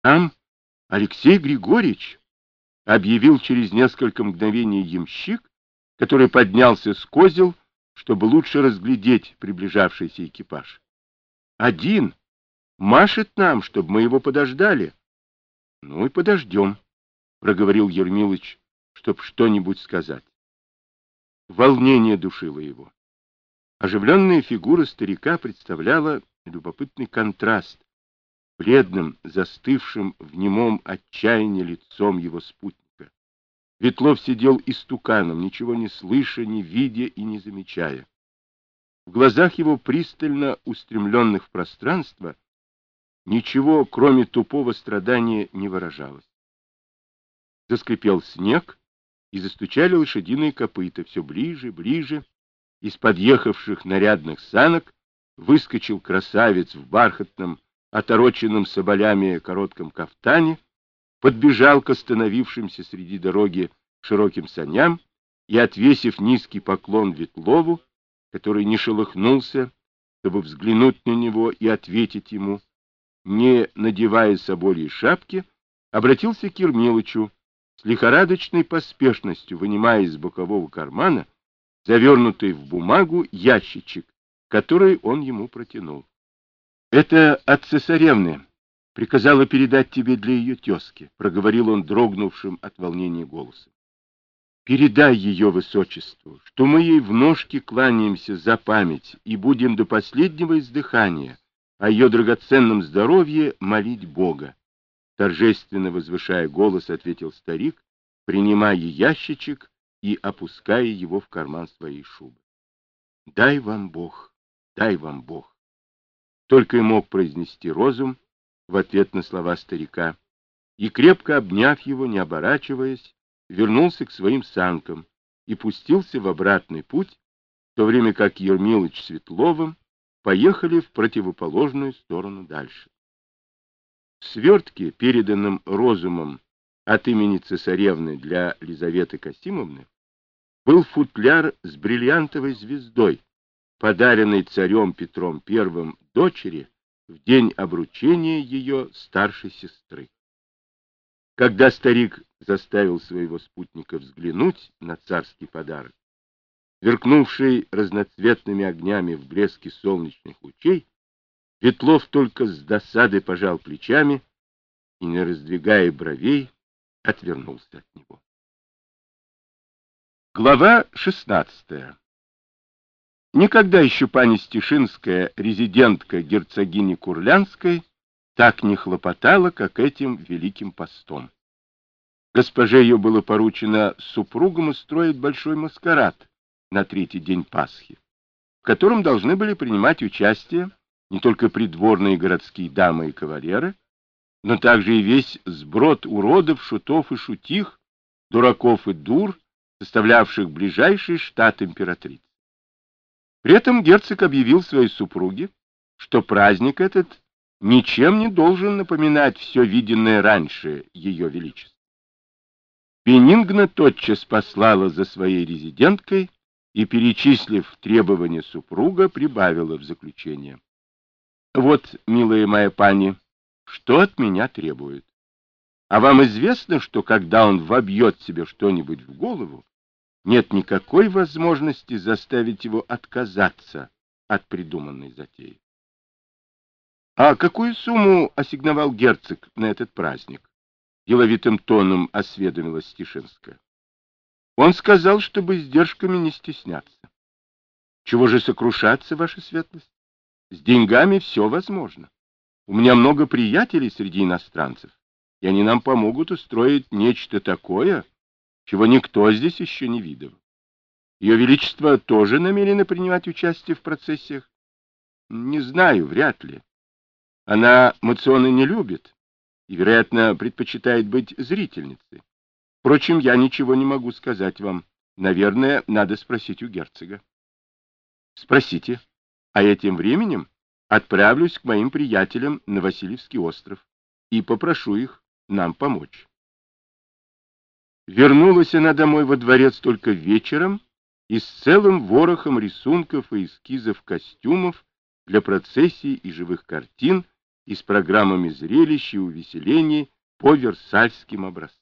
Там Алексей Григорьевич, объявил через несколько мгновений ямщик, который поднялся с козел, чтобы лучше разглядеть приближавшийся экипаж. Один машет нам, чтобы мы его подождали. Ну и подождем, проговорил Ермилыч, чтоб что-нибудь сказать. Волнение душило его. Оживленная фигура старика представляла любопытный контраст с бледным, застывшим в немом отчаянии лицом его спутника. Ветлов сидел истуканом, ничего не слыша, не видя и не замечая. В глазах его, пристально устремленных в пространство, ничего, кроме тупого страдания, не выражалось. Заскрипел снег, и застучали лошадиные копыта все ближе, ближе. Из подъехавших нарядных санок выскочил красавец в бархатном, отороченном соболями коротком кафтане, подбежал к остановившимся среди дороги широким саням и, отвесив низкий поклон Ветлову, который не шелохнулся, чтобы взглянуть на него и ответить ему, не надевая собольей шапки, обратился к Ермилычу, с лихорадочной поспешностью вынимая из бокового кармана завернутый в бумагу ящичек, который он ему протянул. — Это от цесаревны. Приказала передать тебе для ее тезки, — проговорил он дрогнувшим от волнения голосом. — Передай ее высочеству, что мы ей в ножки кланяемся за память и будем до последнего издыхания о ее драгоценном здоровье молить Бога. Торжественно возвышая голос, ответил старик, принимая ящичек и опуская его в карман своей шубы. Дай вам Бог, дай вам Бог. Только и мог произнести розум в ответ на слова старика, и, крепко обняв его, не оборачиваясь, вернулся к своим санкам и пустился в обратный путь, в то время как Ермилыч с Ветловым поехали в противоположную сторону дальше. В свертке, переданном розумом от имени цесаревны для Лизаветы Касимовны, был футляр с бриллиантовой звездой, подаренный царем Петром I дочери в день обручения ее старшей сестры. Когда старик заставил своего спутника взглянуть на царский подарок, сверкнувший разноцветными огнями в блеске солнечных лучей, Ветлов только с досадой пожал плечами и, не раздвигая бровей, отвернулся от него. Глава 16. Никогда еще пани Стешинская, резидентка герцогини Курлянской, так не хлопотала, как этим великим постом. Госпоже ее было поручено с супругом устроить большой маскарад на третий день Пасхи, в котором должны были принимать участие не только придворные городские дамы и кавалеры, но также и весь сброд уродов, шутов и шутих, дураков и дур, составлявших ближайший штат императрицы. При этом герцог объявил своей супруге, что праздник этот ничем не должен напоминать все виденное раньше ее величества. Бенингна тотчас послала за своей резиденткой и, перечислив требования супруга, прибавила в заключение: «Вот, милая моя пани, что от меня требует. А вам известно, что когда он вобьет себе что-нибудь в голову, нет никакой возможности заставить его отказаться от придуманной затеи». «А какую сумму ассигновал герцог на этот праздник?» — деловитым тоном осведомилась Стешинская. «Он сказал, чтобы издержками не стесняться». «Чего же сокрушаться, ваша светлость? С деньгами все возможно. У меня много приятелей среди иностранцев, и они нам помогут устроить нечто такое, чего никто здесь еще не видел. Ее Величество тоже намерено принимать участие в процессиях? Не знаю, вряд ли. Она моционы не любит и, вероятно, предпочитает быть зрительницей. Впрочем, я ничего не могу сказать вам. Наверное, надо спросить у герцога». «Спросите. А я тем временем отправлюсь к моим приятелям на Васильевский остров и попрошу их нам помочь». Вернулась она домой во дворец только вечером и с целым ворохом рисунков и эскизов костюмов для процессий и живых картин, и с программами зрелищ и увеселений по версальским образцам.